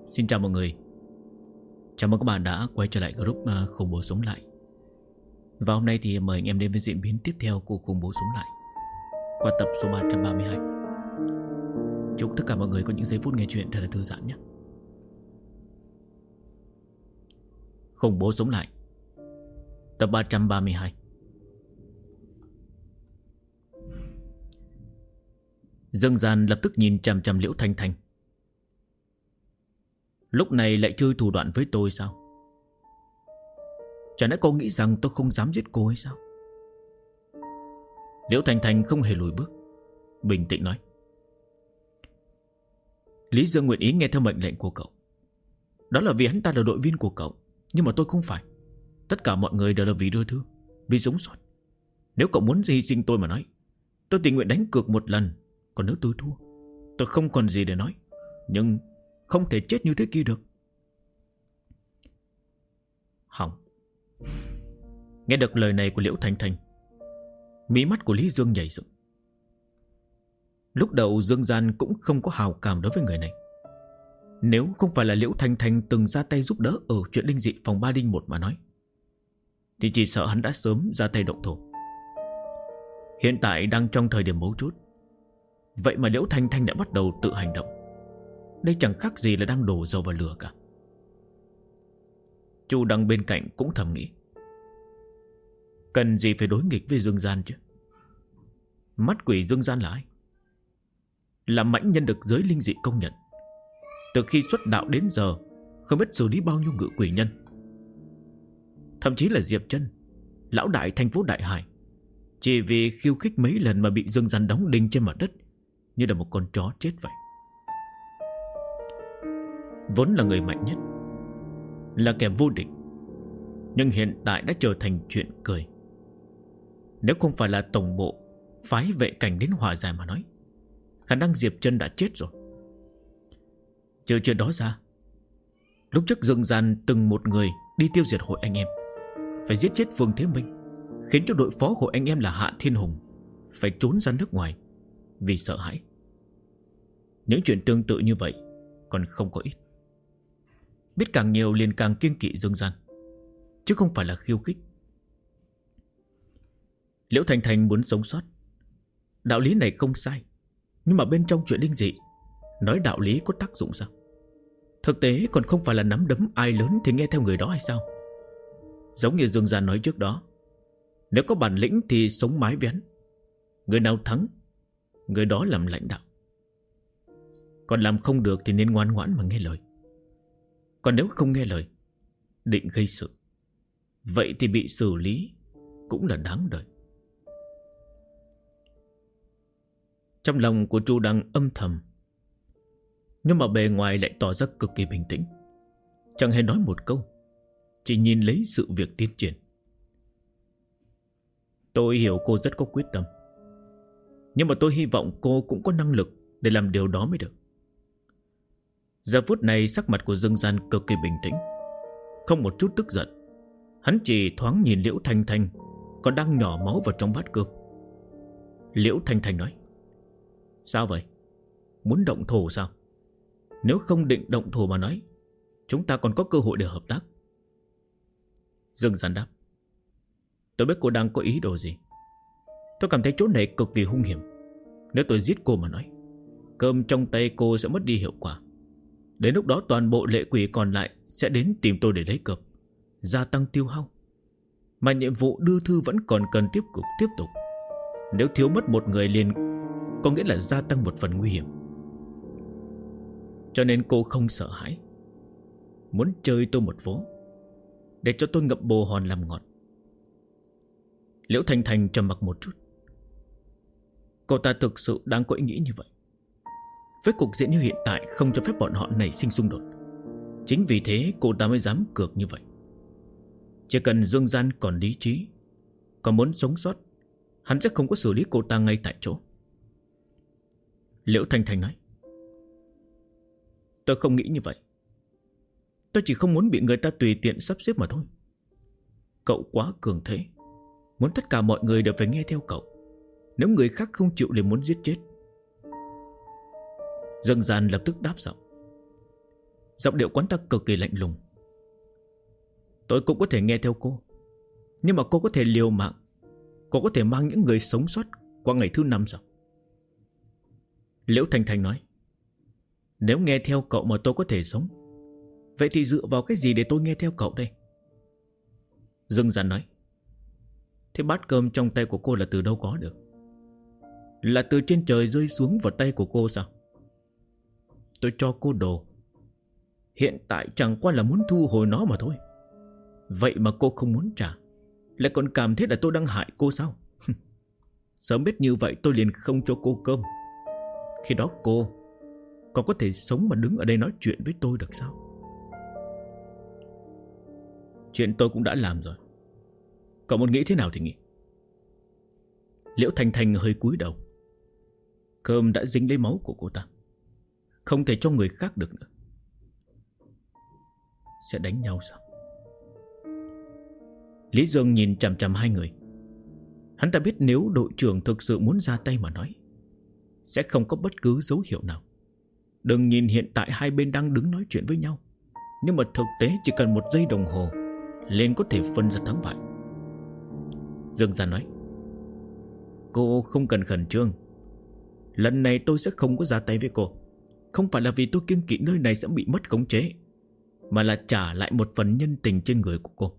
Xin chào mọi người. Chào mừng các bạn đã quay trở lại group Khủng Bố Sống Lại. Và hôm nay thì mời anh em đến với diễn biến tiếp theo của Khủng Bố Sống Lại qua tập số 332. Chúc tất cả mọi người có những giây phút nghe chuyện thật là thư giãn nhé. Khủng Bố Sống Lại tập 332. Dương Gian lập tức nhìn chằm chằm Liễu Thanh Thanh. Lúc này lại chơi thủ đoạn với tôi sao? Chả lẽ cô nghĩ rằng tôi không dám giết cô hay sao? Liễu Thanh Thanh không hề lùi bước, bình tĩnh nói: Lý Dương nguyện ý nghe theo mệnh lệnh của cậu. Đó là vì hắn ta là đội viên của cậu. Nhưng mà tôi không phải. Tất cả mọi người đều là vì đưa thư, vì sống sót. Nếu cậu muốn hy sinh tôi mà nói, tôi tình nguyện đánh cược một lần. Còn nếu tôi thua, tôi không còn gì để nói. Nhưng không thể chết như thế kia được. Hỏng. Nghe được lời này của Liễu Thanh Thanh, mí mắt của Lý Dương nhảy dựng. Lúc đầu Dương Gian cũng không có hào cảm đối với người này. Nếu không phải là Liễu Thanh Thanh từng ra tay giúp đỡ ở chuyện linh dị phòng 301 mà nói, thì chỉ sợ hắn đã sớm ra tay động thổ. Hiện tại đang trong thời điểm mấu chốt, vậy mà Liễu Thanh Thanh đã bắt đầu tự hành động. Đây chẳng khác gì là đang đổ dầu vào lửa cả. Chu Đăng bên cạnh cũng thầm nghĩ, cần gì phải đối nghịch với Dương Gian chứ? Mắt quỷ Dương Gian là ai? Là mãnh nhân được giới linh dị công nhận. Từ khi xuất đạo đến giờ không biết xử lý bao nhiêu ngự quỷ nhân. Thậm chí là Diệp Chân, lão đại thành phố Đại Hải, chỉ vì khiêu khích mấy lần mà bị Dương Gian đóng đinh trên mặt đất, như là một con chó chết vậy. Vốn là người mạnh nhất, là kẻ vô địch, nhưng hiện tại đã trở thành chuyện cười. Nếu không phải là tổng bộ phái vệ cảnh đến hòa giải mà nói, khả năng Diệp Chân đã chết rồi. Trừ chuyện đó ra, lúc trước Dương Gian từng một người đi tiêu diệt hội anh em, phải giết chết Phương Thế Minh, khiến cho đội phó hội anh em là Hạ Thiên Hùng phải trốn ra nước ngoài vì sợ hãi. Những chuyện tương tự như vậy còn không có ít. Biết càng nhiều liền càng kiêng kỵ Dương Gian, chứ không phải là khiêu khích. Liễu Thanh Thanh muốn sống sót, đạo lý này không sai. Nhưng mà bên trong chuyện linh dị, nói đạo lý có tác dụng sao? Thực tế còn không phải là nắm đấm ai lớn thì nghe theo người đó hay sao? Giống như Dương Gian nói trước đó, nếu có bản lĩnh thì sống mái vén, người nào thắng, người đó làm lãnh đạo. Còn làm không được thì nên ngoan ngoãn mà nghe lời. Còn nếu không nghe lời, định gây sự, vậy thì bị xử lý cũng là đáng đời. Trong lòng của Chu Đăng âm thầm, nhưng mà bề ngoài lại tỏ ra cực kỳ bình tĩnh, chẳng hề nói một câu, chỉ nhìn lấy sự việc tiến triển. Tôi hiểu cô rất có quyết tâm, nhưng mà tôi hy vọng cô cũng có năng lực để làm điều đó mới được. Giờ phút này sắc mặt của Dương Gian cực kỳ bình tĩnh, không một chút tức giận. Hắn chỉ thoáng nhìn Liễu Thanh Thanh còn đang nhỏ máu vào trong bát cơm. Liễu Thanh Thanh nói: Sao vậy? Muốn động thổ sao? Nếu không định động thổ mà nói, chúng ta còn có cơ hội để hợp tác. Dương Gian đáp: Tôi biết cô đang có ý đồ gì. Tôi cảm thấy chỗ này cực kỳ hung hiểm. Nếu tôi giết cô mà nói, cơm trong tay cô sẽ mất đi hiệu quả. Đến lúc đó toàn bộ lệ quỷ còn lại sẽ đến tìm tôi để lấy cơm, gia tăng tiêu hao. Mà nhiệm vụ đưa thư vẫn còn cần tiếp tục. Nếu thiếu mất một người liền có nghĩa là gia tăng một phần nguy hiểm. Cho nên cô không sợ hãi, muốn chơi tôi một vố, để cho tôi ngậm bồ hòn làm ngọt. Liễu Thanh Thanh trầm mặc một chút. Cô ta thực sự đang có ý nghĩ như vậy. Với cục diện như hiện tại không cho phép bọn họ nảy sinh xung đột. Chính vì thế cô ta mới dám cược như vậy. Chỉ cần Dương Gian còn lý trí, còn muốn sống sót, hắn sẽ không có xử lý cô ta ngay tại chỗ. Liễu Thanh Thanh nói: Tôi không nghĩ như vậy. Tôi chỉ không muốn bị người ta tùy tiện sắp xếp mà thôi. Cậu quá cường thế, muốn tất cả mọi người đều phải nghe theo cậu. Nếu người khác không chịu liền muốn giết chết. Dương Gian lập tức đáp giọng: Giọng điệu quán ta cực kỳ lạnh lùng. Tôi cũng có thể nghe theo cô, nhưng mà cô có thể liều mạng. Cô có thể mang những người sống sót qua ngày thứ 5 sao? Liễu Thanh Thanh nói, nếu nghe theo cậu mà tôi có thể sống, vậy thì dựa vào cái gì để tôi nghe theo cậu đây? Dương Gian nói, thế bát cơm trong tay của cô là từ đâu có được? Là từ trên trời rơi xuống vào tay của cô sao? Tôi cho cô đồ, hiện tại chẳng qua là muốn thu hồi nó mà thôi. Vậy mà cô không muốn trả, lại còn cảm thấy là tôi đang hại cô sao? Sớm biết như vậy tôi liền không cho cô cơm. Khi đó cô còn có thể sống mà đứng ở đây nói chuyện với tôi được sao? Chuyện tôi cũng đã làm rồi, cậu muốn nghĩ thế nào thì nghĩ. Liễu Thanh Thanh hơi cúi đầu. Cơm đã dính lấy máu của cô ta, không thể cho người khác được nữa. Sẽ đánh nhau sao? Lý Dương nhìn chằm chằm hai người. Hắn ta biết nếu đội trưởng thực sự muốn ra tay mà nói, sẽ không có bất cứ dấu hiệu nào. Đừng nhìn hiện tại hai bên đang đứng nói chuyện với nhau, nhưng mà thực tế chỉ cần 1 giây đồng hồ lên có thể phân ra thắng bại. Dương Gian nói, cô không cần khẩn trương. Lần này tôi sẽ không có ra tay với cô. Không phải là vì tôi kiêng kỵ nơi này sẽ bị mất khống chế, mà là trả lại một phần nhân tình trên người của cô.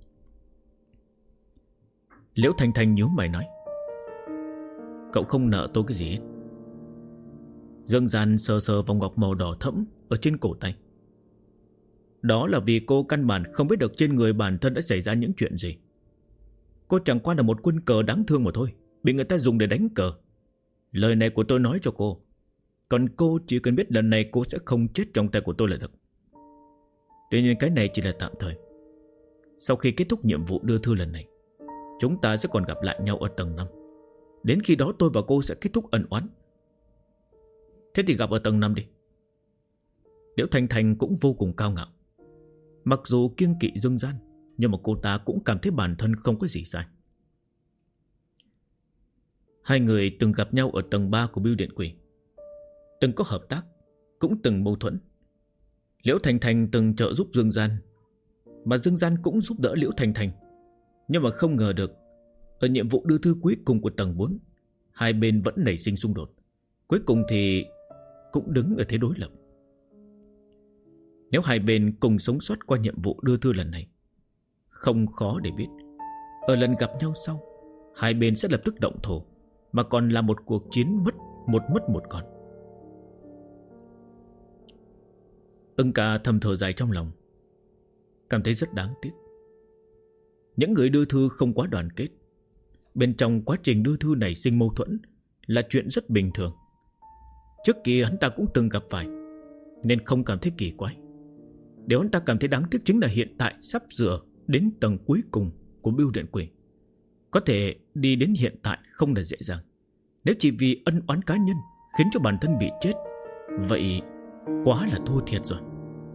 Liễu Thanh Thanh nhíu mày nói, cậu không nợ tôi cái gì hết. Dương Gian sờ sờ vòng ngọc màu đỏ thẫm ở trên cổ tay. Đó là vì cô căn bản không biết được trên người bản thân đã xảy ra những chuyện gì. Cô chẳng qua là một quân cờ đáng thương mà thôi, bị người ta dùng để đánh cờ. Lời này của tôi nói cho cô. Còn cô chỉ cần biết lần này cô sẽ không chết trong tay của tôi là được. Tuy nhiên cái này chỉ là tạm thời. Sau khi kết thúc nhiệm vụ đưa thư lần này, chúng ta sẽ còn gặp lại nhau ở tầng 5. Đến khi đó tôi và cô sẽ kết thúc ân oán. Thế thì gặp ở tầng 5 đi. Liễu Thanh Thanh cũng vô cùng cao ngạo. Mặc dù kiêng kỵ Dương Gian, nhưng mà cô ta cũng cảm thấy bản thân không có gì sai. Hai người từng gặp nhau ở tầng 3 của Bưu Điện Quỷ, từng có hợp tác, cũng từng mâu thuẫn. Liễu Thanh Thanh từng trợ giúp Dương Gian, mà Dương Gian cũng giúp đỡ Liễu Thanh Thanh. Nhưng mà không ngờ được, ở nhiệm vụ đưa thư cuối cùng của tầng 4, hai bên vẫn nảy sinh xung đột. Cuối cùng thì cũng đứng ở thế đối lập. Nếu hai bên cùng sống sót qua nhiệm vụ đưa thư lần này, không khó để biết ở lần gặp nhau sau, hai bên sẽ lập tức động thổ, mà còn là một cuộc chiến mất một còn. Ưng Ca thầm thở dài trong lòng, cảm thấy rất đáng tiếc. Những người đưa thư không quá đoàn kết. Bên trong quá trình đưa thư nảy sinh mâu thuẫn là chuyện rất bình thường. Trước kia hắn ta cũng từng gặp phải, nên không cảm thấy kỳ quái. Điều hắn ta cảm thấy đáng tiếc chính là hiện tại sắp sửa đến tầng cuối cùng của Bưu Điện Quỷ. Có thể đi đến hiện tại không là dễ dàng. Nếu chỉ vì ân oán cá nhân khiến cho bản thân bị chết, vậy quá là thua thiệt rồi.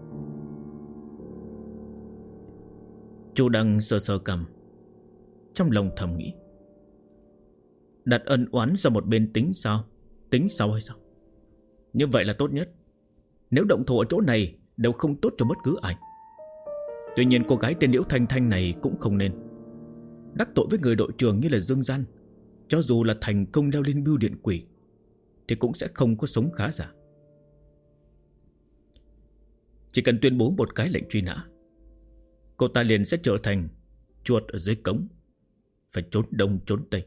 Chu Đăng sờ sờ cằm, trong lòng thầm nghĩ, đặt ân oán ra một bên tính sao? Tính sau hay sao? Như vậy là tốt nhất. Nếu động thổ ở chỗ này đều không tốt cho bất cứ ai. Tuy nhiên cô gái tên Liễu Thanh Thanh này cũng không nên. Đắc tội với người đội trưởng như là Dương Gian, cho dù là thành công leo lên Bưu Điện Quỷ, thì cũng sẽ không có sống khá giả. Chỉ cần tuyên bố một cái lệnh truy nã, cô ta liền sẽ trở thành chuột ở dưới cống, phải trốn đông trốn tây.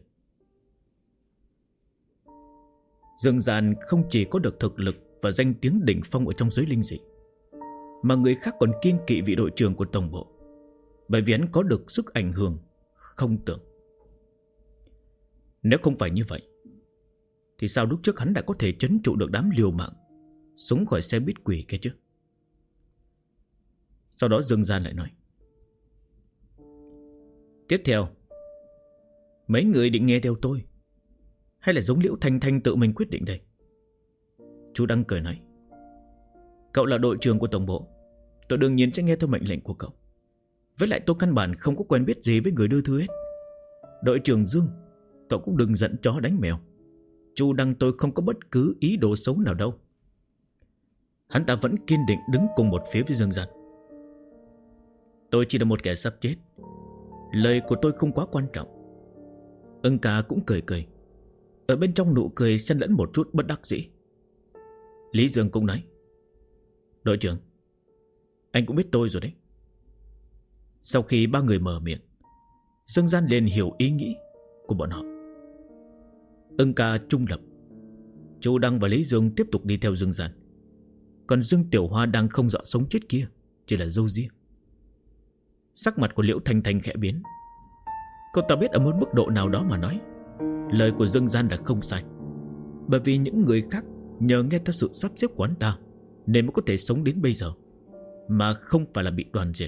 Dương Gian không chỉ có được thực lực và danh tiếng đỉnh phong ở trong giới linh dị, mà người khác còn kiêng kỵ vị đội trưởng của tổng bộ, bởi vì hắn có được sức ảnh hưởng không tưởng. Nếu không phải như vậy, thì sao lúc trước hắn đã có thể trấn trụ được đám liều mạng xuống khỏi xe buýt quỷ kia chứ? Sau đó Dương Gian lại nói, tiếp theo, mấy người định nghe theo tôi, hay là giống Liễu Thanh Thanh tự mình quyết định đây? Chú Đăng cười nói, cậu là đội trưởng của tổng bộ, tôi đương nhiên sẽ nghe theo mệnh lệnh của cậu. Với lại tôi căn bản không có quen biết gì với người đưa thư hết. Đội trưởng Dương, cậu cũng đừng giận chó đánh mèo. Chu Đăng tôi không có bất cứ ý đồ xấu nào đâu. Hắn ta vẫn kiên định đứng cùng một phía với Dương Gian. Tôi chỉ là một kẻ sắp chết, lời của tôi không quá quan trọng. Ưng ca cũng cười cười. Ở bên trong nụ cười xen lẫn một chút bất đắc dĩ. Lý Dương cũng nói: đội trưởng, anh cũng biết tôi rồi đấy. Sau khi ba người mở miệng, Dương Gian liền hiểu ý nghĩ của bọn họ. Ưng ca trung lập, Chu Đăng và Lý Dương tiếp tục đi theo Dương Gian. Còn Dương Tiểu Hoa đang không rõ sống chết kia chỉ là râu ria. Sắc mặt của Liễu Thanh Thanh khẽ biến. Cậu ta biết ở một mức độ nào đó mà nói, lời của Dương Gian là không sai. Bởi vì những người khác nhờ nghe theo sự sắp xếp của hắn ta nên mới có thể sống đến bây giờ, mà không phải là bị đoàn diệt.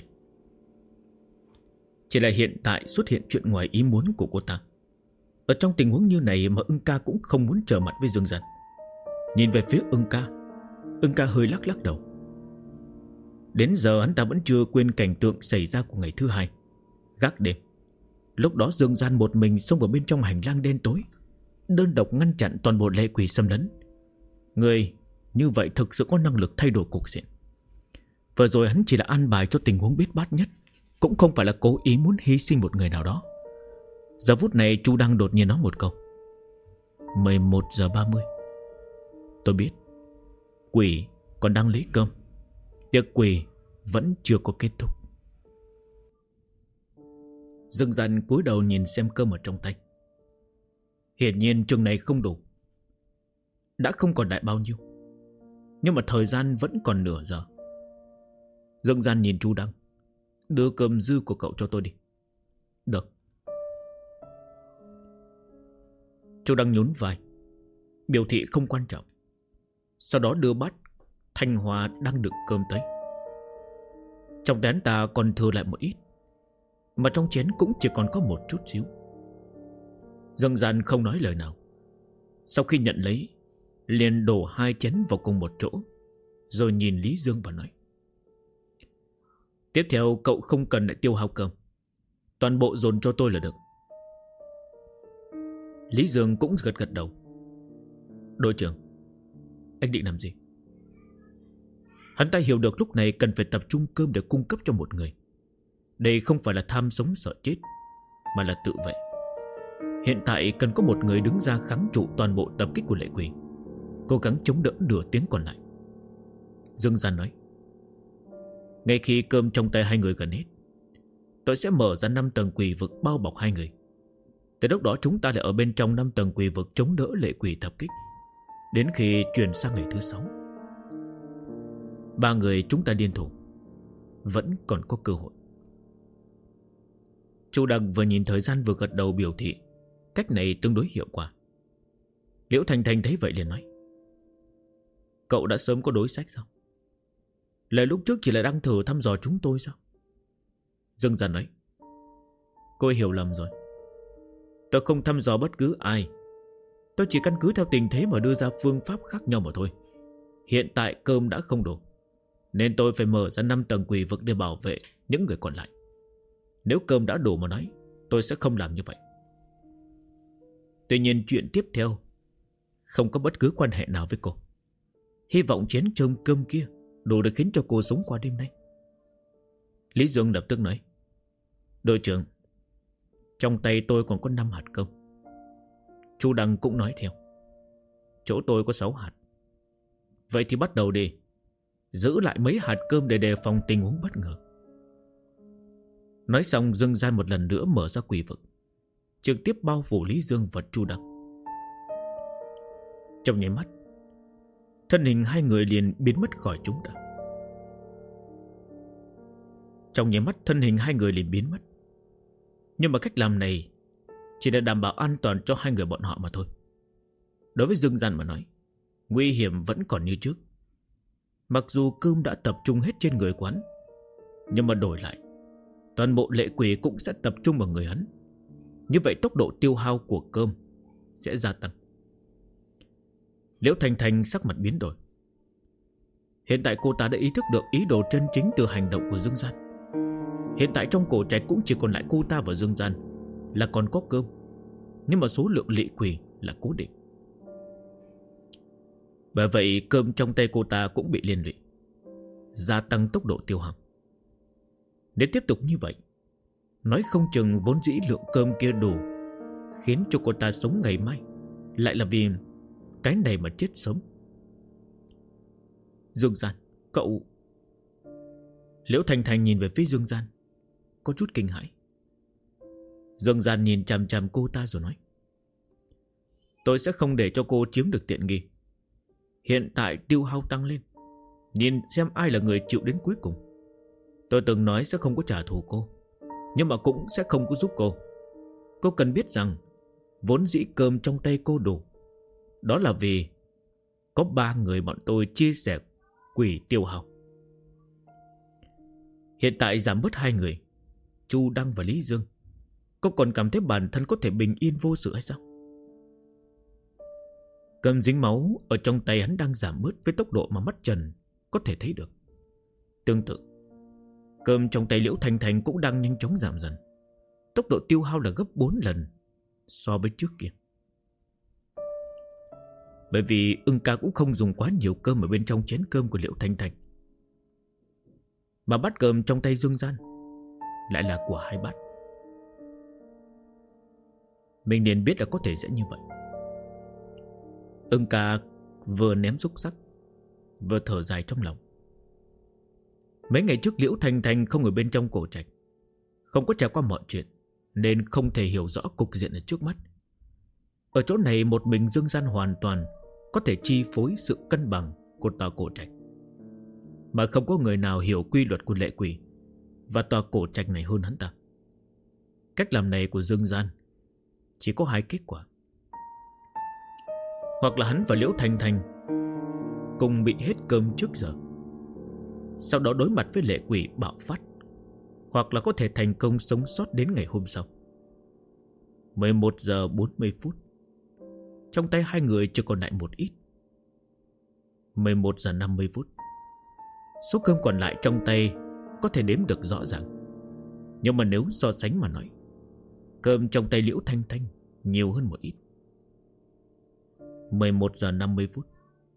Chỉ là hiện tại xuất hiện chuyện ngoài ý muốn của cô ta. Ở trong tình huống như này mà Ưng ca cũng không muốn trở mặt với Dương Gian. Nhìn về phía Ưng ca hơi lắc lắc đầu. Đến giờ hắn ta vẫn chưa quên cảnh tượng xảy ra của ngày thứ hai, gác đêm. Lúc đó Dương Gian một mình xông vào bên trong hành lang đen tối, đơn độc ngăn chặn toàn bộ lệ quỷ xâm lấn. Người như vậy thực sự có năng lực thay đổi cục diện. Vừa rồi hắn chỉ là an bài cho tình huống biết bát nhất, cũng không phải là cố ý muốn hy sinh một người nào đó. Giờ phút này Chu Đăng đột nhiên nói một câu: 11 giờ 30. Tôi biết quỷ còn đang lấy cơm. Tiệc quỷ vẫn chưa có kết thúc. Dương Gian cúi đầu nhìn xem cơm ở trong tay. Hiển nhiên chừng này không đủ, đã không còn lại bao nhiêu. Nhưng mà thời gian vẫn còn nửa giờ. Dương Gian nhìn Chu Đăng: đưa cơm dư của cậu cho tôi đi. Được. Chu Đăng nhún vai, biểu thị không quan trọng. Sau đó đưa bát thanh hoa đang đựng cơm tới. Trong chén ta còn thừa lại một ít, mà trong chén cũng chỉ còn có một chút xíu. Dương Gian không nói lời nào. Sau khi nhận lấy, liền đổ hai chén vào cùng một chỗ, rồi nhìn Lý Dương và nói: tiếp theo cậu không cần lại tiêu hao cơm, toàn bộ dồn cho tôi là được. Lý Dương cũng gật gật đầu. Đội trưởng, anh định làm gì? Hắn ta hiểu được lúc này cần phải tập trung cơm để cung cấp cho một người. Đây không phải là tham sống sợ chết, mà là tự vệ. Hiện tại cần có một người đứng ra kháng trụ toàn bộ tập kích của lệ quỷ, cố gắng chống đỡ nửa tiếng còn lại. Dương Gian nói: ngay khi cơm trong tay hai người gần hết, tôi sẽ mở ra 5 tầng quỷ vực bao bọc hai người. Tới lúc đó chúng ta lại ở bên trong 5 tầng quỷ vực chống đỡ lệ quỷ tập kích, đến khi chuyển sang ngày thứ 6. 3 người chúng ta liên thủ, vẫn còn có cơ hội. Chu Đăng vừa nhìn thời gian vừa gật đầu biểu thị cách này tương đối hiệu quả. Liễu Thanh Thanh thấy vậy liền nói: cậu đã sớm có đối sách sao? Lời lúc trước chỉ là đang thử thăm dò chúng tôi sao? Dương Gian nói: cô hiểu lầm rồi. Tôi không thăm dò bất cứ ai, tôi chỉ căn cứ theo tình thế mà đưa ra phương pháp khác nhau mà thôi. Hiện tại cơm đã không đủ, nên tôi phải mở ra 5 tầng quỷ vực để bảo vệ những người còn lại. Nếu cơm đã đủ mà nói, tôi sẽ không làm như vậy. Tuy nhiên chuyện tiếp theo không có bất cứ quan hệ nào với cô. Hy vọng chén cơm kia đủ để khiến cho cô sống qua đêm nay. Lý Dương lập tức nói: đội trưởng, trong tay tôi còn có 5 hạt cơm. Chu Đăng cũng nói theo: chỗ tôi có 6 hạt. Vậy thì bắt đầu đi, giữ lại mấy hạt cơm để đề phòng tình huống bất ngờ. Nói xong Dương Gian một lần nữa mở ra quỷ vực, trực tiếp bao phủ Lý Dương và Chu Đăng. Trong nháy mắt, thân hình hai người liền biến mất khỏi chúng ta. Nhưng mà cách làm này chỉ để đảm bảo an toàn cho hai người bọn họ mà thôi. Đối với Dương Gian mà nói, nguy hiểm vẫn còn như trước. Mặc dù cơm đã tập trung hết trên người quán, nhưng mà đổi lại, toàn bộ lệ quỷ cũng sẽ tập trung vào người hắn. Như vậy tốc độ tiêu hao của cơm sẽ gia tăng. Liễu Thanh Thanh sắc mặt biến đổi. Hiện tại cô ta đã ý thức được ý đồ chân chính từ hành động của Dương Gian. Hiện tại trong cổ trạch cũng chỉ còn lại cô ta và Dương Gian là còn có cơm, nhưng mà số lượng lệ quỷ là cố định. Bởi vậy cơm trong tay cô ta cũng bị liên lụy, gia tăng tốc độ tiêu hao. Nếu tiếp tục như vậy, nói không chừng vốn dĩ lượng cơm kia đủ khiến cho cô ta sống ngày mai lại là vì cái này mà chết sớm. Dương Gian, cậu... Liễu Thanh Thanh nhìn về phía Dương Gian, có chút kinh hãi. Dương Gian nhìn chằm chằm cô ta rồi nói: tôi sẽ không để cho cô chiếm được tiện nghi. Hiện tại tiêu hao tăng lên, nhìn xem ai là người chịu đến cuối cùng. Tôi từng nói sẽ không có trả thù cô, nhưng mà cũng sẽ không có giúp cô. Cô cần biết rằng vốn dĩ cơm trong tay cô đủ, đó là vì có 3 người bọn tôi chia sẻ quỷ tiêu hao. Hiện tại giảm bớt 2 người, Chu Đăng và Lý Dương. Cô còn cảm thấy bản thân có thể bình yên vô sự hay sao? Cơm dính máu ở trong tay hắn đang giảm bớt với tốc độ mà mắt trần có thể thấy được. Tương tự, cơm trong tay Liễu Thanh Thanh cũng đang nhanh chóng giảm dần. Tốc độ tiêu hao là gấp 4 lần so với trước kia. Bởi vì Ưng ca cũng không dùng quá nhiều cơm ở bên trong chén cơm của Liễu Thanh Thanh, mà bát cơm trong tay Dương Gian lại là của 2 bát. Mình nên biết là có thể sẽ như vậy. Ưng ca vừa ném xúc sắc, vừa thở dài trong lòng. Mấy ngày trước Liễu Thanh Thanh không ở bên trong cổ trạch, không có trải qua mọi chuyện, nên không thể hiểu rõ cục diện ở trước mắt. Ở chỗ này một mình Dương Gian hoàn toàn có thể chi phối sự cân bằng của tòa cổ trạch, mà không có người nào hiểu quy luật của lệ quỷ và tòa cổ trạch này hơn hắn ta. Cách làm này của Dương Gian chỉ có 2 kết quả: hoặc là hắn và Liễu Thanh Thanh cùng bị hết cơm trước giờ, sau đó đối mặt với lệ quỷ bạo phát, hoặc là có thể thành công sống sót đến ngày hôm sau. 11 giờ 40 phút, trong tay 2 người chỉ còn lại một ít. 11 giờ 50 phút, số cơm còn lại trong tay có thể đếm được rõ ràng. Nhưng mà nếu so sánh mà nói, cơm trong tay Liễu Thanh Thanh nhiều hơn một ít. 11 giờ 50 phút,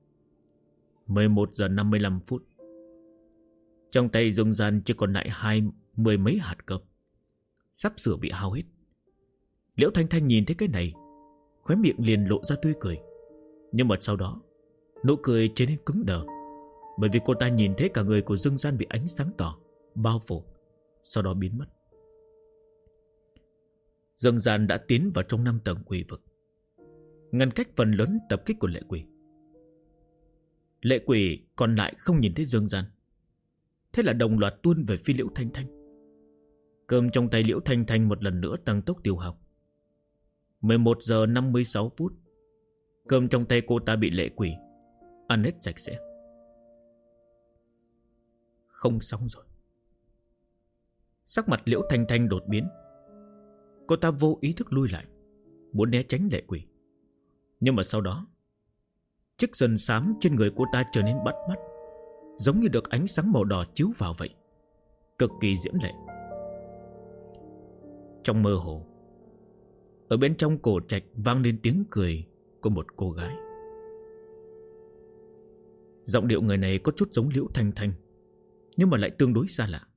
11 giờ 55 phút, trong tay Dương Gian chỉ còn lại 20 mấy hạt cơm, sắp sửa bị hao hết. Liễu Thanh Thanh nhìn thấy cái này, khóe miệng liền lộ ra tươi cười. Nhưng mà sau đó, nụ cười trở nên cứng đờ, bởi vì cô ta nhìn thấy cả người của Dương Gian bị ánh sáng tỏ bao phủ, sau đó biến mất. Dương Gian đã tiến vào trong 5 tầng quỷ vực, ngăn cách phần lớn tập kích của lệ quỷ. Lệ quỷ còn lại không nhìn thấy Dương Gian, thế là đồng loạt tuôn về phía Liễu Thanh Thanh. Cơm trong tay Liễu Thanh Thanh một lần nữa tăng tốc tiêu hao. 11 giờ 56 phút, cơm trong tay cô ta bị lệ quỷ ăn hết sạch sẽ. Không xong rồi. Sắc mặt Liễu Thanh Thanh đột biến. Cô ta vô ý thức lui lại, muốn né tránh lệ quỷ. Nhưng mà sau đó, chiếc sần xám trên người cô ta trở nên bắt mắt, giống như được ánh sáng màu đỏ chiếu vào vậy, cực kỳ diễm lệ. Trong mơ hồ, ở bên trong cổ trạch vang lên tiếng cười của một cô gái. Giọng điệu người này có chút giống Liễu Thanh Thanh, nhưng mà lại tương đối xa lạ.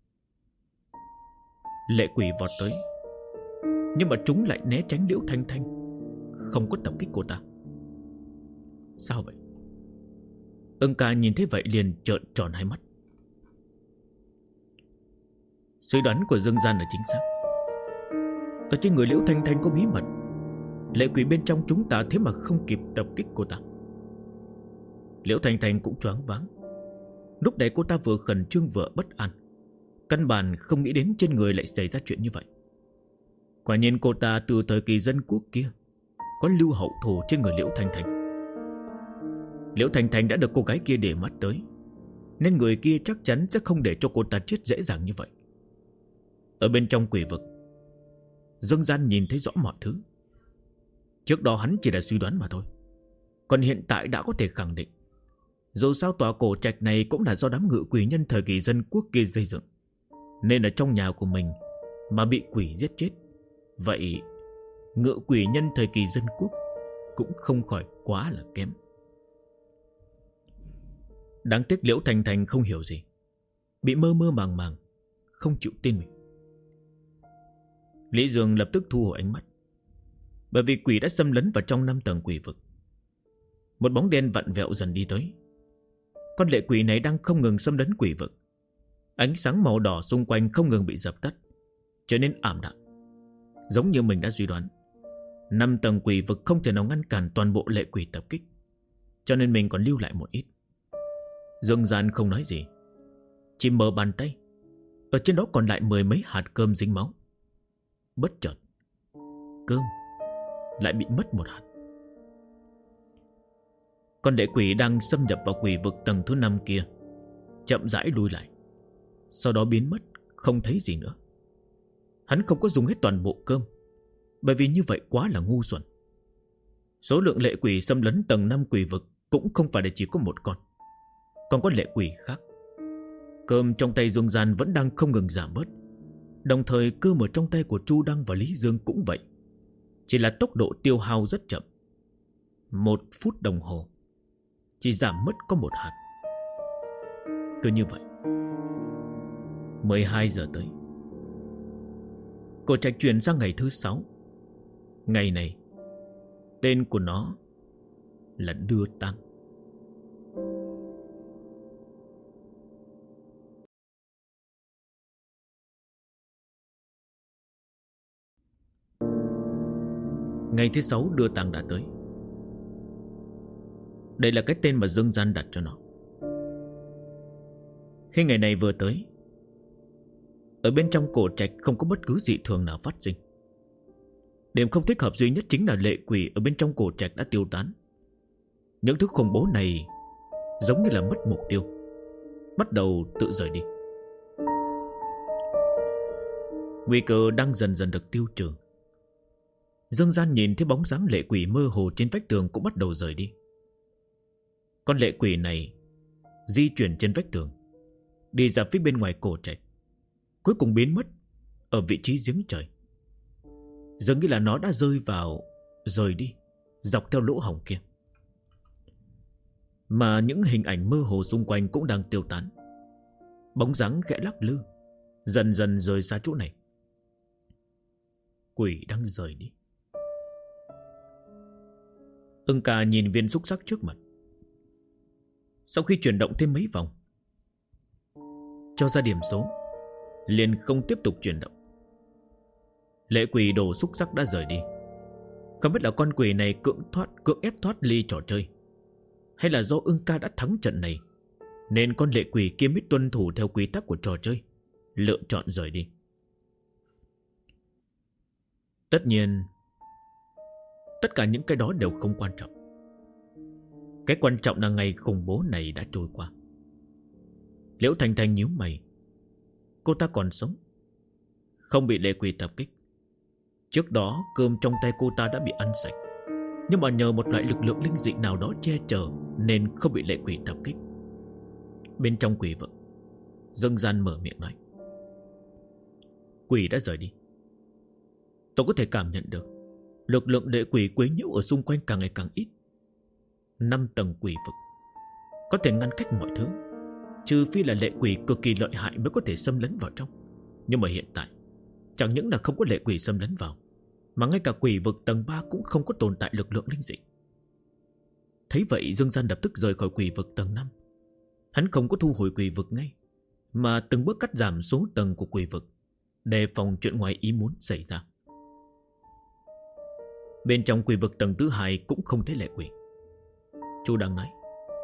Lệ quỷ vọt tới, nhưng mà chúng lại né tránh Liễu Thanh Thanh, không có tập kích cô ta. Sao vậy? Ưng ca nhìn thấy vậy liền trợn tròn hai mắt. Suy đoán của Dương Gian là chính xác. Ở trên người Liễu Thanh Thanh có bí mật. Lệ quỷ bên trong chúng ta thế mà không kịp tập kích cô ta. Liễu Thanh Thanh cũng choáng váng. Lúc này cô ta vừa khẩn trương vừa bất an, căn bản không nghĩ đến trên người lại xảy ra chuyện như vậy. Quả nhiên cô ta từ thời kỳ dân quốc kia có lưu hậu thù trên người Liễu Thanh Thanh. Liễu Thanh Thanh đã được cô gái kia để mắt tới, nên người kia chắc chắn sẽ không để cho cô ta chết dễ dàng như vậy. Ở bên trong quỷ vực, Dương Gian nhìn thấy rõ mọi thứ. Trước đó hắn chỉ là suy đoán mà thôi, còn hiện tại đã có thể khẳng định. Dù sao tòa cổ trạch này cũng là do đám ngự quỷ nhân thời kỳ dân quốc kia xây dựng, nên ở trong nhà của mình mà bị quỷ giết chết. Vậy ngự quỷ nhân thời kỳ dân quốc cũng không khỏi quá là kém. Đáng tiếc Liễu Thành Thành không hiểu gì, bị mơ mơ màng màng, không chịu tin mình. Lý Dương lập tức thu hồi ánh mắt, bởi vì quỷ đã xâm lấn vào trong 5 tầng quỷ vực. Một bóng đen vặn vẹo dần đi tới. Con lệ quỷ này đang không ngừng xâm lấn quỷ vực. Ánh sáng màu đỏ xung quanh không ngừng bị dập tắt, trở nên ảm đạm. Giống như mình đã suy đoán, 5 tầng quỷ vực không thể nào ngăn cản toàn bộ lệ quỷ tập kích, cho nên mình còn lưu lại một ít. Dương Gian không nói gì, chỉ mở bàn tay, ở trên đó còn lại 10 mấy hạt cơm dính máu. Bất chợt, cơm lại bị mất một hạt. Con lệ quỷ đang xâm nhập vào quỷ vực tầng thứ 5 kia chậm rãi lùi lại, sau đó biến mất, không thấy gì nữa. Hắn không có dùng hết toàn bộ cơm, bởi vì như vậy quá là ngu xuẩn. Số lượng lệ quỷ xâm lấn tầng 5 quỷ vực cũng không phải là chỉ có một con, còn có lệ quỷ khác. Cơm trong tay Dương Gian vẫn đang không ngừng giảm bớt, đồng thời cơm ở trong tay của Chu Đăng và Lý Dương cũng vậy, chỉ là tốc độ tiêu hao rất chậm. 1 phút đồng hồ chỉ giảm mất có 1 hạt. Cứ như vậy 12 giờ tới, Cổ Trạch chuyển sang ngày thứ 6. Ngày này tên của nó là Đưa Tang. Ngày thứ 6 Đưa Tang đã tới. Đây là cái tên mà Dương Gian đặt cho nó. Khi ngày này vừa tới, ở bên trong Cổ Trạch không có bất cứ dị thường nào phát sinh. Điểm không thích hợp duy nhất chính là lệ quỷ ở bên trong Cổ Trạch đã tiêu tán. Những thứ khủng bố này giống như là mất mục tiêu, bắt đầu tự rời đi. Nguy cơ đang dần dần được tiêu trừ. Dương Gian nhìn thấy bóng dáng lệ quỷ mơ hồ trên vách tường cũng bắt đầu rời đi. Con lệ quỷ này di chuyển trên vách tường, đi ra phía bên ngoài Cổ Trạch, cuối cùng biến mất ở vị trí giếng trời. Dường như là nó đã rời đi dọc theo lỗ hổng kia. Mà những hình ảnh mơ hồ xung quanh cũng đang tiêu tán. Bóng dáng khẽ lắc lư, dần dần rời xa chỗ này. Quỷ đang rời đi. Ưng Ca nhìn viên xúc sắc trước mặt. Sau khi chuyển động thêm mấy vòng, cho ra điểm số, liền không tiếp tục chuyển động. Lệ quỷ đồ xúc sắc đã rời đi. Không biết là con quỷ này cưỡng ép thoát ly trò chơi, hay là do Ưng Ca đã thắng trận này, nên con lệ quỷ kia mới tuân thủ theo quy tắc của trò chơi, lựa chọn rời đi. Tất nhiên, tất cả những cái đó đều không quan trọng. Cái quan trọng là ngày khủng bố này đã trôi qua. Liễu Thành Thành nhíu mày. Cô ta còn sống, không bị lệ quỷ tập kích. Trước đó cơm trong tay cô ta đã bị ăn sạch, nhưng mà nhờ một loại lực lượng linh dị nào đó che chở nên không bị lệ quỷ tập kích. Bên trong quỷ vực, Dương Gian mở miệng nói: Quỷ đã rời đi. Tôi có thể cảm nhận được lực lượng lệ quỷ quấy nhiễu ở xung quanh càng ngày càng ít. 5 tầng quỷ vực có thể ngăn cách mọi thứ, trừ phi là lệ quỷ cực kỳ lợi hại mới có thể xâm lấn vào trong. Nhưng mà hiện tại, chẳng những là không có lệ quỷ xâm lấn vào, mà ngay cả quỷ vực tầng 3 cũng không có tồn tại lực lượng linh dị. Thấy vậy, Dương Gian lập tức rời khỏi quỷ vực tầng 5. Hắn không có thu hồi quỷ vực ngay, mà từng bước cắt giảm số tầng của quỷ vực, đề phòng chuyện ngoài ý muốn xảy ra. Bên trong quỷ vực tầng thứ 2 cũng không thấy lệ quỷ. Chu đang nói: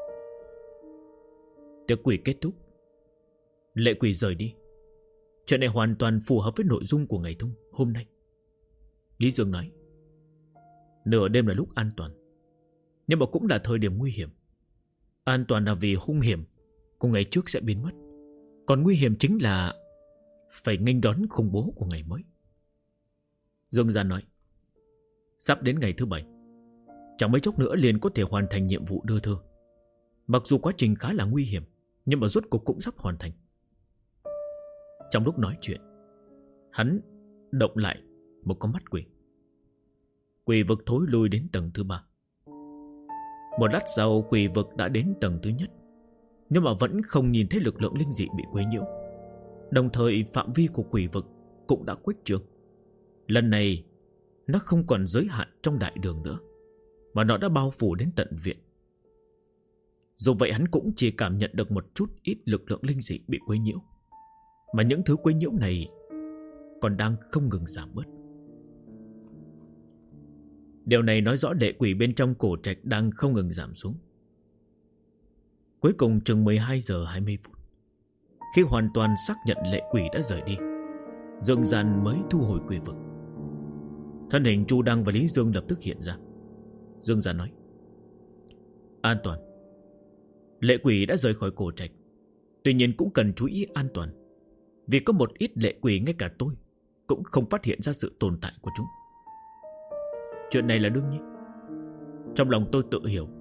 Tiệc quỷ kết thúc, lệ quỷ rời đi. Chuyện này hoàn toàn phù hợp với nội dung của ngày hôm nay. Lý Dương nói: Nửa đêm là lúc an toàn, nhưng mà cũng là thời điểm nguy hiểm. An toàn là vì hung hiểm của ngày trước sẽ biến mất, còn nguy hiểm chính là phải nghênh đón khủng bố của ngày mới. Dương Gian nói: Sắp đến ngày thứ 7, chẳng mấy chốc nữa liền có thể hoàn thành nhiệm vụ đưa thư. Mặc dù quá trình khá là nguy hiểm, nhưng mà rốt cuộc cũng sắp hoàn thành. Trong lúc nói chuyện, hắn động lại một con mắt quỷ. Quỷ vực thối lui đến tầng thứ 3. Một lát sau, quỷ vực đã đến tầng thứ nhất. nhưng mà vẫn không nhìn thấy lực lượng linh dị bị quấy nhiễu. Đồng thời phạm vi của quỷ vực cũng đã khuếch trương. Lần này nó không còn giới hạn trong đại đường nữa, mà nó đã bao phủ đến tận viện. Dù vậy hắn cũng chỉ cảm nhận được một chút ít lực lượng linh dị bị quấy nhiễu, mà những thứ quấy nhiễu này còn đang không ngừng giảm bớt. Điều này nói rõ lệ quỷ bên trong cổ trạch đang không ngừng giảm xuống. Cuối cùng chừng 12 giờ 20 phút, khi hoàn toàn xác nhận lệ quỷ đã rời đi, Dương Gian mới thu hồi quỷ vực. Thân hình Chu Đăng và Lý Dương lập tức hiện ra. Dương Gian nói: An toàn. Lệ quỷ đã rời khỏi cổ trạch, tuy nhiên cũng cần chú ý an toàn, vì có một ít lệ quỷ ngay cả tôi cũng không phát hiện ra sự tồn tại của chúng. Chuyện này là đương nhiên, trong lòng tôi tự hiểu.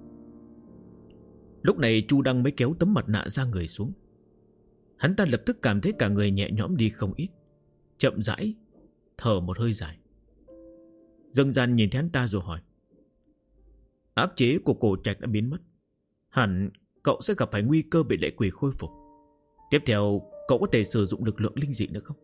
Lúc này Chu Đăng mới kéo tấm mặt nạ ra người xuống. Hắn ta lập tức cảm thấy cả người nhẹ nhõm đi không ít, chậm rãi thở một hơi dài. Dương Gian nhìn thấy hắn ta rồi hỏi: Áp chế của cổ trạch đã biến mất, hẳn cậu sẽ gặp phải nguy cơ bị lệ quỷ khôi phục. Tiếp theo cậu có thể sử dụng lực lượng linh dị nữa không?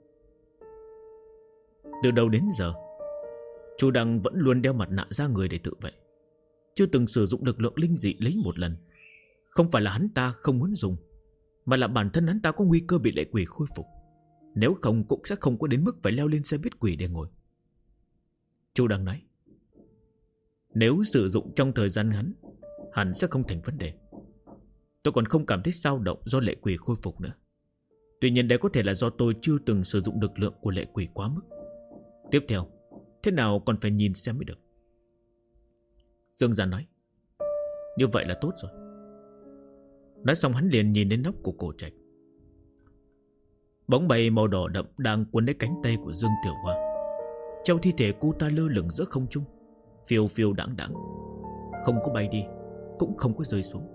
Từ đầu đến giờ Chu Đăng vẫn luôn đeo mặt nạ ra người để tự vệ, chưa từng sử dụng lực lượng linh dị lấy một lần. Không phải là hắn ta không muốn dùng, mà là bản thân hắn ta có nguy cơ bị lệ quỷ khôi phục. Nếu không cũng sẽ không có đến mức phải leo lên xe buýt quỷ để ngồi. Chu Đăng nói: Nếu sử dụng trong thời gian ngắn, hẳn sẽ không thành vấn đề. Tôi còn không cảm thấy dao động do lệ quỷ khôi phục nữa. Tuy nhiên đây có thể là do tôi chưa từng sử dụng lực lượng của lệ quỷ quá mức. Tiếp theo, thế nào còn phải nhìn xem mới được. Dương Gian nói: Như vậy là tốt rồi. Nói xong hắn liền nhìn đến nóc của cổ trạch. Bóng bay màu đỏ đậm đang cuốn lấy cánh tay của Dương Tiểu Hoa. Treo thi thể cô ta lơ lửng giữa không trung, phiêu phiêu đãng đãng, không có bay đi, cũng không có rơi xuống.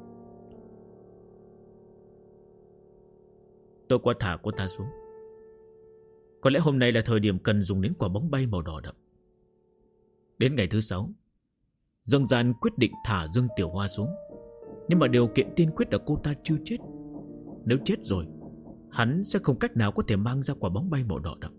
Tôi qua thả cô ta xuống. Có lẽ hôm nay là thời điểm cần dùng đến quả bóng bay màu đỏ đậm. Đến ngày thứ 6, Dương Gian quyết định thả Dương Tiểu Hoa xuống. Nhưng mà điều kiện tiên quyết là cô ta chưa chết. Nếu chết rồi, hắn sẽ không cách nào có thể mang ra quả bóng bay màu đỏ đậm.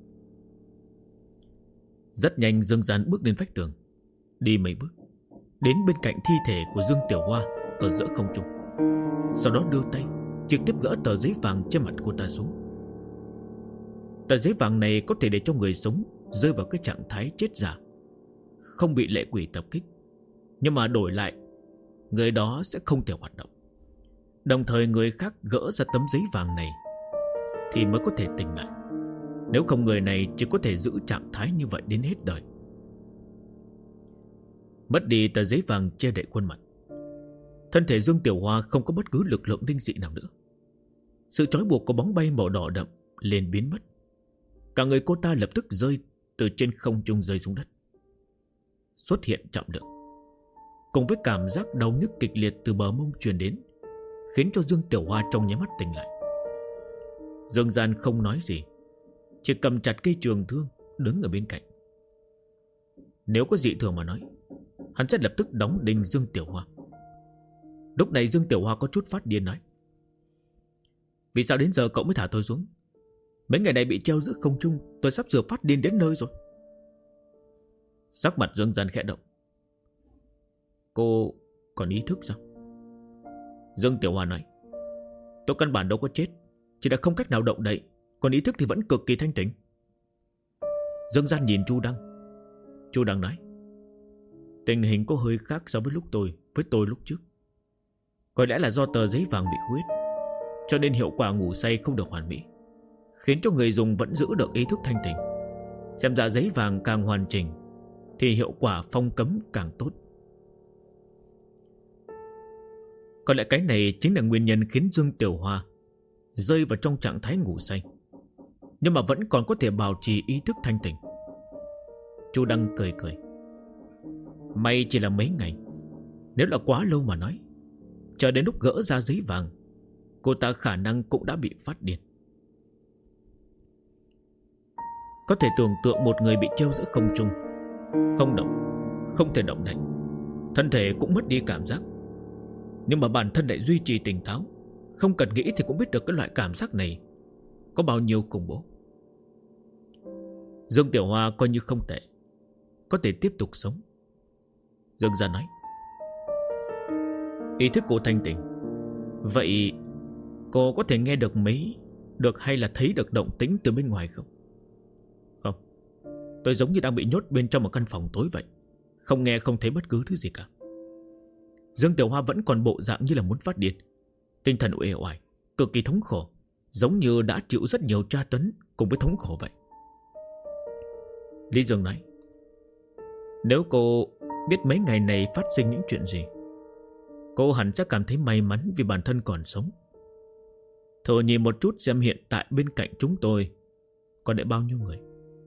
Rất nhanh Dương Gian bước lên vách tường, đi mấy bước, đến bên cạnh thi thể của Dương Tiểu Hoa ở giữa không trung. Sau đó đưa tay trực tiếp gỡ tờ giấy vàng trên mặt cô ta xuống. Tờ giấy vàng này có thể để cho người sống rơi vào cái trạng thái chết giả, không bị lệ quỷ tập kích. Nhưng mà đổi lại, người đó sẽ không thể hoạt động. Đồng thời người khác gỡ ra tấm giấy vàng này thì mới có thể tỉnh lại. Nếu không người này chỉ có thể giữ trạng thái như vậy đến hết đời. Mất đi tờ giấy vàng che đậy khuôn mặt, thân thể Dương Tiểu Hoa không có bất cứ lực lượng linh dị nào nữa. Sự trói buộc của bóng bay màu đỏ đậm liền biến mất. Cả người cô ta lập tức rơi từ trên không trung rơi xuống đất. Xuất hiện trọng lượng cùng với cảm giác đau nhức kịch liệt từ bờ mông truyền đến, khiến cho Dương Tiểu Hoa trong nháy mắt tỉnh lại. Dương Gian không nói gì, chỉ cầm chặt cây trường thương đứng ở bên cạnh. Nếu có dị thường mà nói, hắn sẽ lập tức đóng đinh Dương Tiểu Hoa. Lúc này Dương Tiểu Hoa có chút phát điên nói: Vì sao đến giờ cậu mới thả tôi xuống? Mấy ngày này bị treo giữa không trung, tôi sắp sửa phát điên đến nơi rồi. Sắc mặt Dương Gian khẽ động. Cô còn ý thức sao? Dương Tiểu Hoa nói: Tôi căn bản đâu có chết, chỉ là không cách nào động đậy, còn ý thức thì vẫn cực kỳ thanh tỉnh. Dương Gian nhìn Chu Đăng. Chu Đăng nói: Tình hình có hơi khác so với tôi lúc trước. Có lẽ là do tờ giấy vàng bị khuyết, cho nên hiệu quả ngủ say không được hoàn mỹ, khiến cho người dùng vẫn giữ được ý thức thanh tỉnh. Xem ra giấy vàng càng hoàn chỉnh thì hiệu quả phong cấm càng tốt. Có lẽ cái này chính là nguyên nhân khiến Dương Tiểu Hoa rơi vào trong trạng thái ngủ say, nhưng mà vẫn còn có thể bảo trì ý thức thanh tỉnh. Chu Đăng cười cười: May chỉ là mấy ngày, nếu là quá lâu mà nói, chờ đến lúc gỡ ra giấy vàng, cô ta khả năng cũng đã bị phát điên. Có thể tưởng tượng một người bị treo giữa không trung, không động, không thể động đậy, thân thể cũng mất đi cảm giác. Nhưng mà bản thân lại duy trì tỉnh táo. Không cần nghĩ thì cũng biết được cái loại cảm giác này có bao nhiêu khủng bố. Dương Tiểu Hoa coi như không tệ, có thể tiếp tục sống. Dương Gian nói: ý thức cô thanh tỉnh. Vậy cô có thể nghe được hay là thấy được động tĩnh từ bên ngoài không? Không. Tôi giống như đang bị nhốt bên trong một căn phòng tối vậy, không nghe không thấy bất cứ thứ gì cả. Dương Tiểu Hoa vẫn còn bộ dạng như là muốn phát điên, tinh thần uể oải, cực kỳ thống khổ, giống như đã chịu rất nhiều tra tấn cùng với thống khổ vậy. Lý Dương nói: nếu cô biết mấy ngày này phát sinh những chuyện gì, cô hẳn sẽ cảm thấy may mắn vì bản thân còn sống. Thử nhìn một chút xem hiện tại bên cạnh chúng tôi còn lại bao nhiêu người.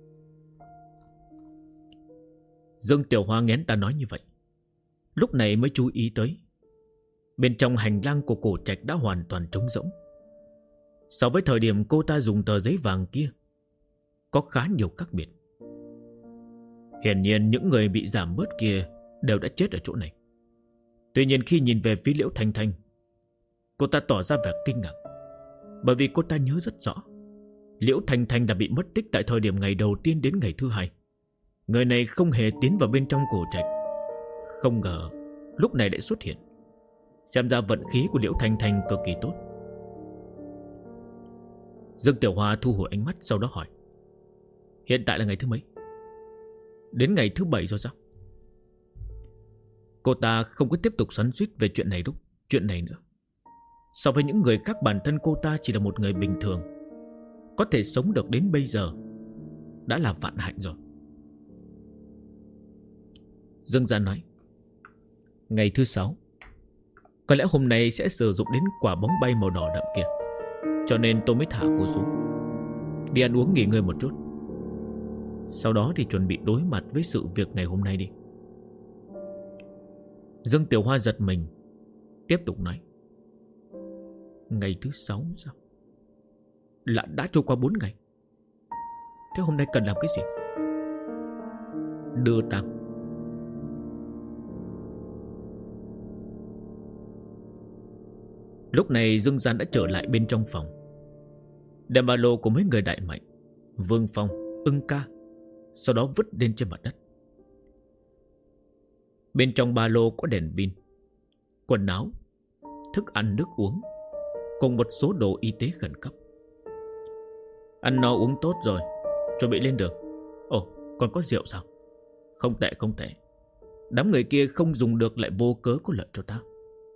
Dương Tiểu Hoa nghén ta nói như vậy, lúc này mới chú ý tới bên trong hành lang của cổ trạch đã hoàn toàn trống rỗng. So với thời điểm cô ta dùng tờ giấy vàng kia, có khá nhiều khác biệt. Hiển nhiên những người bị giảm bớt kia đều đã chết ở chỗ này. Tuy nhiên khi nhìn về phía Liễu Thanh Thanh, cô ta tỏ ra vẻ kinh ngạc, bởi vì cô ta nhớ rất rõ Liễu Thanh Thanh đã bị mất tích tại thời điểm ngày đầu tiên đến ngày thứ hai. Người này không hề tiến vào bên trong cổ trạch, không ngờ lúc này lại xuất hiện. Xem ra vận khí của Liễu Thanh Thanh cực kỳ tốt. Dương Tiểu Hoa thu hồi ánh mắt, sau đó hỏi: hiện tại là ngày thứ mấy? Đến ngày thứ 7 rồi sao? Cô ta không có tiếp tục xoắn xuýt về chuyện này nữa. So với những người khác, bản thân cô ta chỉ là một người bình thường, có thể sống được đến bây giờ đã là vạn hạnh rồi. Dương Gian nói: ngày thứ 6. Có lẽ hôm nay sẽ sử dụng đến quả bóng bay màu đỏ đậm kia, cho nên tôi mới thả cô xuống. Đi ăn uống nghỉ ngơi một chút, sau đó thì chuẩn bị đối mặt với sự việc ngày hôm nay đi. Dương Tiểu Hoa giật mình, tiếp tục nói: ngày thứ 6 sao? Đã trôi qua 4 ngày. Thế hôm nay cần làm cái gì? Đưa tang. Lúc này Dương Gian đã trở lại bên trong phòng, đem ba lô của mấy người đại mạnh, Vương Phong, Ưng Ca, sau đó vứt lên trên mặt đất. Bên trong ba lô có đèn pin, quần áo, thức ăn nước uống, cùng một số đồ y tế khẩn cấp. Ăn no uống tốt rồi, chuẩn bị lên đường. Ồ, còn có rượu sao? Không tệ, không tệ. Đám người kia không dùng được lại vô cớ có lợi cho ta.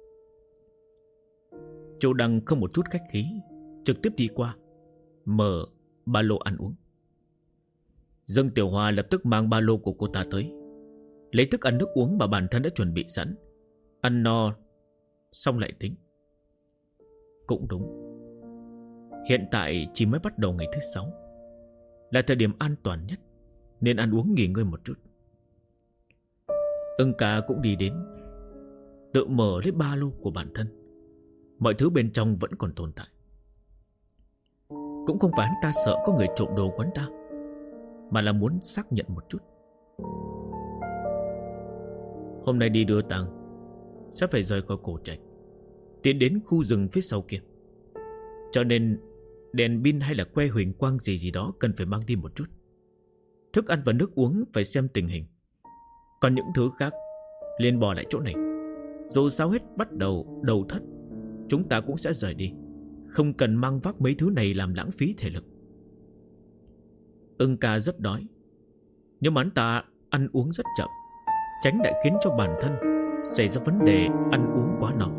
Châu Đăng không một chút khách khí, trực tiếp đi qua, mở ba lô ăn uống. Dương Tiểu Hoa lập tức mang ba lô của cô ta tới, lấy thức ăn nước uống mà bản thân đã chuẩn bị sẵn. Ăn no xong lại tính. Cũng đúng, hiện tại chỉ mới bắt đầu ngày thứ 6, là thời điểm an toàn nhất, nên ăn uống nghỉ ngơi một chút. Ưng Ca cũng đi đến, tự mở lấy ba lô của bản thân. Mọi thứ bên trong vẫn còn tồn tại. Cũng không phải hắn ta sợ có người trộm đồ quán ta, mà là muốn xác nhận một chút. Hôm nay đi đưa tang, sẽ phải rời khỏi cổ trạch, tiến đến khu rừng phía sau kia. Cho nên đèn pin hay là que huỳnh quang gì đó cần phải mang đi một chút. Thức ăn và nước uống phải xem tình hình. Còn những thứ khác liền bỏ lại chỗ này. Dù sao hết bắt đầu đầu thất, chúng ta cũng sẽ rời đi, không cần mang vác mấy thứ này làm lãng phí thể lực. Ưng Ca rất đói, nhưng mà hắn ta ăn uống rất chậm, tránh lại khiến cho bản thân xảy ra vấn đề ăn uống quá no.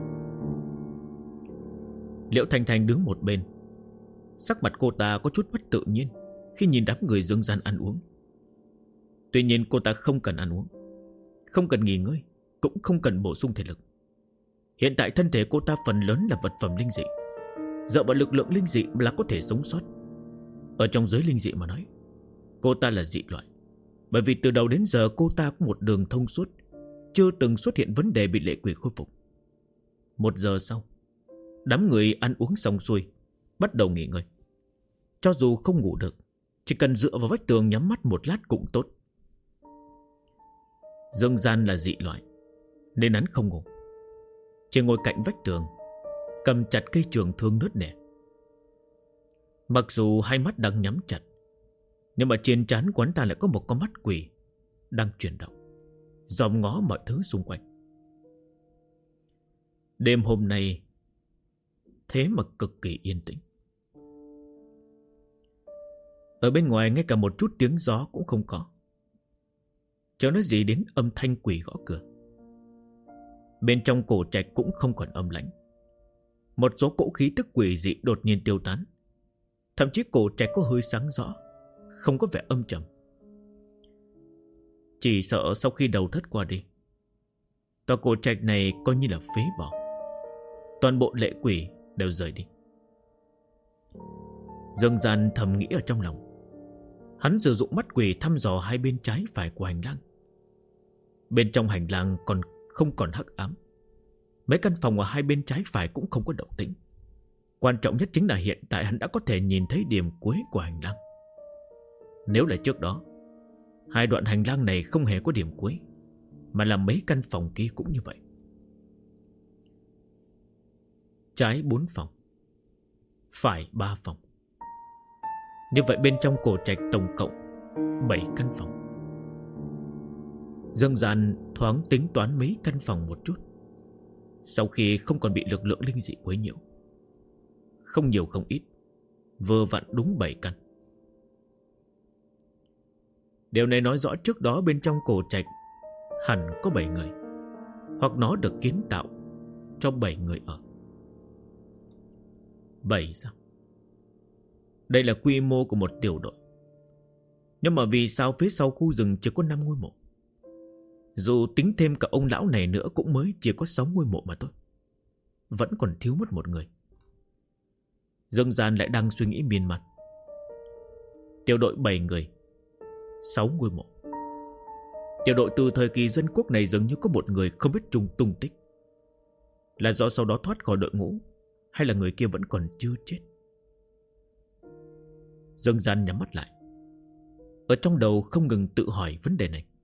Liễu Thanh Thanh đứng một bên, sắc mặt cô ta có chút bất tự nhiên khi nhìn đám người Dương Gian ăn uống. Tuy nhiên cô ta không cần ăn uống, không cần nghỉ ngơi, cũng không cần bổ sung thể lực. Hiện tại thân thể cô ta phần lớn là vật phẩm linh dị, dựa vào lực lượng linh dị là có thể sống sót. Ở trong giới linh dị mà nói, cô ta là dị loại, bởi vì từ đầu đến giờ cô ta có một đường thông suốt, chưa từng xuất hiện vấn đề bị lệ quỷ khôi phục. 1 giờ sau, đám người ăn uống xong xuôi, bắt đầu nghỉ ngơi. Cho dù không ngủ được, chỉ cần dựa vào vách tường nhắm mắt một lát cũng tốt. Dương Gian là dị loại, nên hắn không ngủ. chỉ ngồi cạnh vách tường, cầm chặt cây trường thương nứt nẻ. Mặc dù hai mắt đang nhắm chặt, nhưng mà trên trán của hắn ta lại có một con mắt quỷ đang chuyển động, dòm ngó mọi thứ xung quanh. Đêm hôm nay thế mà cực kỳ yên tĩnh. Ở bên ngoài ngay cả một chút tiếng gió cũng không có, chớ nói gì đến âm thanh quỷ gõ cửa. Bên trong cổ trạch cũng không còn âm lãnh. Một số cỗ khí tức quỷ dị đột nhiên tiêu tán. Thậm chí cổ trạch có hơi sáng rõ, không có vẻ âm trầm. Chỉ sợ sau khi đầu thất qua đi, tòa cổ trạch này coi như là phế bỏ. Toàn bộ lệ quỷ đều rời đi. Dương Gian thầm nghĩ ở trong lòng. Hắn sử dụng mắt quỷ thăm dò hai bên trái phải của hành lang. Bên trong hành lang còn không còn hắc ám. Mấy căn phòng ở hai bên trái phải cũng không có động tĩnh. Quan trọng nhất chính là hiện tại hắn đã có thể nhìn thấy điểm cuối của hành lang. Nếu là trước đó, hai đoạn hành lang này không hề có điểm cuối, mà là mấy căn phòng kia cũng như vậy. Trái 4 phòng, phải 3 phòng. Như vậy bên trong cổ trạch tổng cộng 7 căn phòng. Dương Gian thoáng tính toán mấy căn phòng một chút. Sau khi không còn bị lực lượng linh dị quấy nhiễu, không nhiều không ít, vừa vặn đúng 7 căn. Điều này nói rõ trước đó bên trong cổ trạch hẳn có 7 người, hoặc nó được kiến tạo cho 7 người ở. 7 sao? Đây là quy mô của một tiểu đội. Nhưng mà vì sao phía sau khu rừng chỉ có 5 ngôi mộ? Dù tính thêm cả ông lão này nữa cũng mới chỉ có 6 ngôi mộ mà thôi. Vẫn còn thiếu mất một người. Dương Gian lại đang suy nghĩ miên man. Tiểu đội 7 người, 6 ngôi mộ. Tiểu đội từ thời kỳ dân quốc này dường như có một người không biết tung tích. Là do sau đó thoát khỏi đội ngũ, hay là người kia vẫn còn chưa chết? Dương Gian nhắm mắt lại, ở trong đầu không ngừng tự hỏi vấn đề này.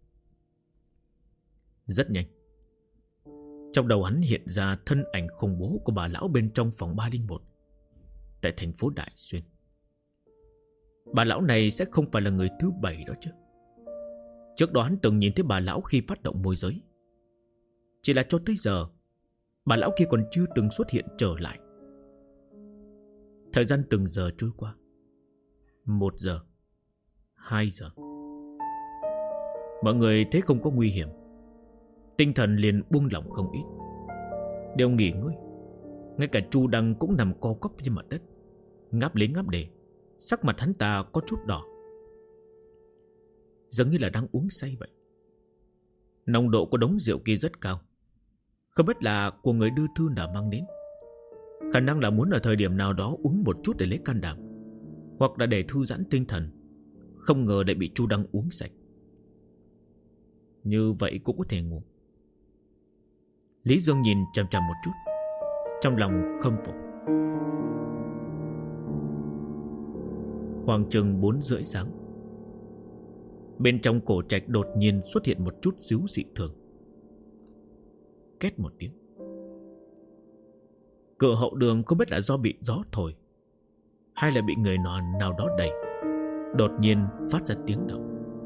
Rất nhanh, trong đầu hắn hiện ra thân ảnh khủng bố của bà lão bên trong phòng 301 tại thành phố Đại Xuyên. Bà lão này sẽ không phải là người thứ 7 đó chứ? Trước đó hắn từng nhìn thấy bà lão khi phát động môi giới. Chỉ là cho tới giờ bà lão kia còn chưa từng xuất hiện trở lại. Thời gian từng giờ trôi qua. 1 giờ, 2 giờ. Mọi người thấy không có nguy hiểm, tinh thần liền buông lỏng không ít, đều nghỉ ngơi. Ngay cả Chu Đăng cũng nằm co quắp trên mặt đất, ngáp lấy ngáp để. Sắc mặt hắn ta có chút đỏ, giống như là đang uống say vậy. Nồng độ của đống rượu kia rất cao, không biết là của người đưa thư nào mang đến. Khả năng là muốn ở thời điểm nào đó uống một chút để lấy can đảm, hoặc là để thư giãn tinh thần. Không ngờ lại bị Chu Đăng uống sạch. Như vậy cũng có thể ngủ. Lý Dương nhìn chằm chằm một chút, trong lòng khâm phục. Khoảng chừng 4 rưỡi sáng, bên trong cổ trạch đột nhiên xuất hiện một chút xíu dị thường. Két một tiếng, cửa hậu đường không biết là do bị gió thổi hay là bị người nào đó đẩy, đột nhiên phát ra tiếng động.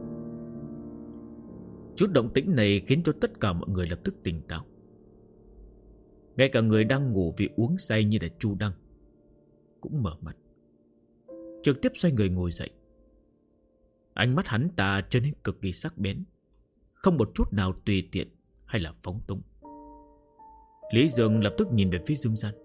Chút động tĩnh này khiến cho tất cả mọi người lập tức tỉnh táo. Ngay cả người đang ngủ vì uống say như là Chu Đăng cũng mở mắt, trực tiếp xoay người ngồi dậy. Ánh mắt hắn ta trở nên cực kỳ sắc bén, không một chút nào tùy tiện hay là phóng túng. Lý Dương lập tức nhìn về phía Dương Gian.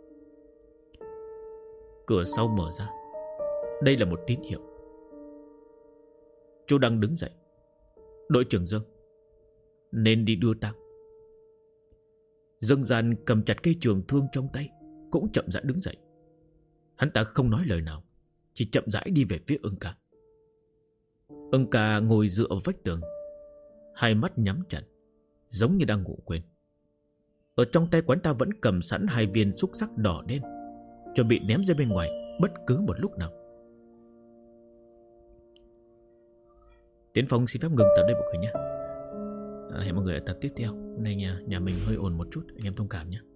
Cửa sau mở ra. Đây là một tín hiệu. Chu Đăng đứng dậy. Đội trưởng Dương, nên đi đưa tang. Dương Gian cầm chặt cây trường thương trong tay, cũng chậm rãi đứng dậy. Hắn ta không nói lời nào, chỉ chậm rãi đi về phía Ưng Ca. Ưng Ca ngồi dựa vào vách tường, hai mắt nhắm chặt, giống như đang ngủ quên. Ở trong tay quán ta vẫn cầm sẵn 2 viên xúc xắc đỏ đen, chuẩn bị ném ra bên ngoài bất cứ một lúc nào. Tiến Phong xin phép ngừng tập đây mọi người nhé. Hẹn mọi người ở tập tiếp theo. Hôm nay nhà mình hơi ồn một chút, anh em thông cảm nhé.